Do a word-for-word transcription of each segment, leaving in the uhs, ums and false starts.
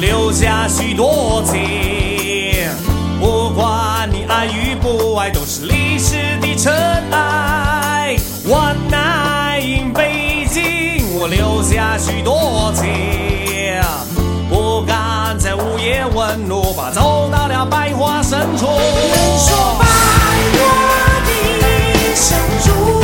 留下许多情。不管你爱与不爱，都是历史的尘埃。One night in 北京，我留下许多情。不敢在午夜问路，吧走到了百花深处。 人说百花的深处。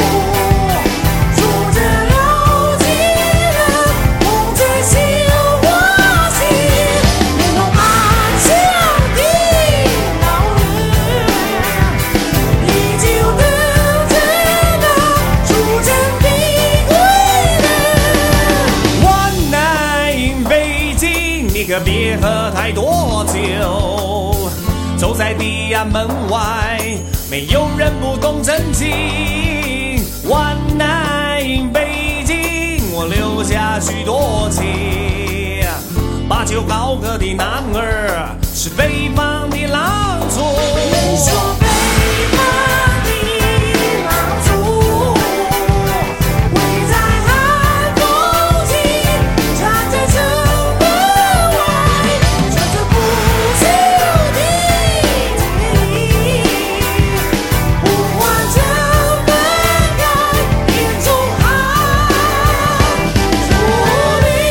可别喝太多酒，走在地安门外，没有人不懂真情。One night in 北京，我留下许多情。把酒高歌的男儿是北方的狼族。 人说北方的狼族，围在寒风起，站在城门外，穿着不朽的铁衣，呼唤城门开，眼中含着你。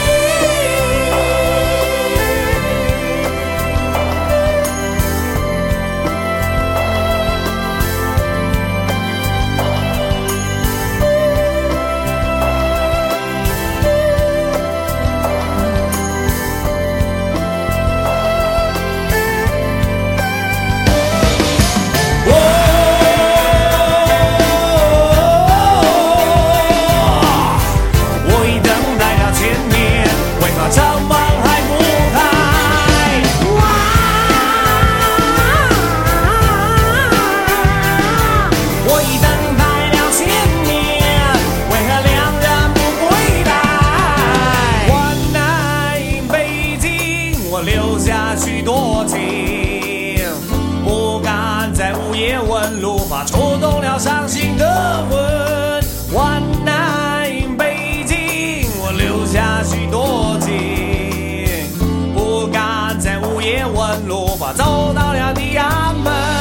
留下许多情，不敢在午夜问路，怕触动了伤心的魂。One night in 北京，我留下许多情，不敢在午夜问路，怕走到了地安门。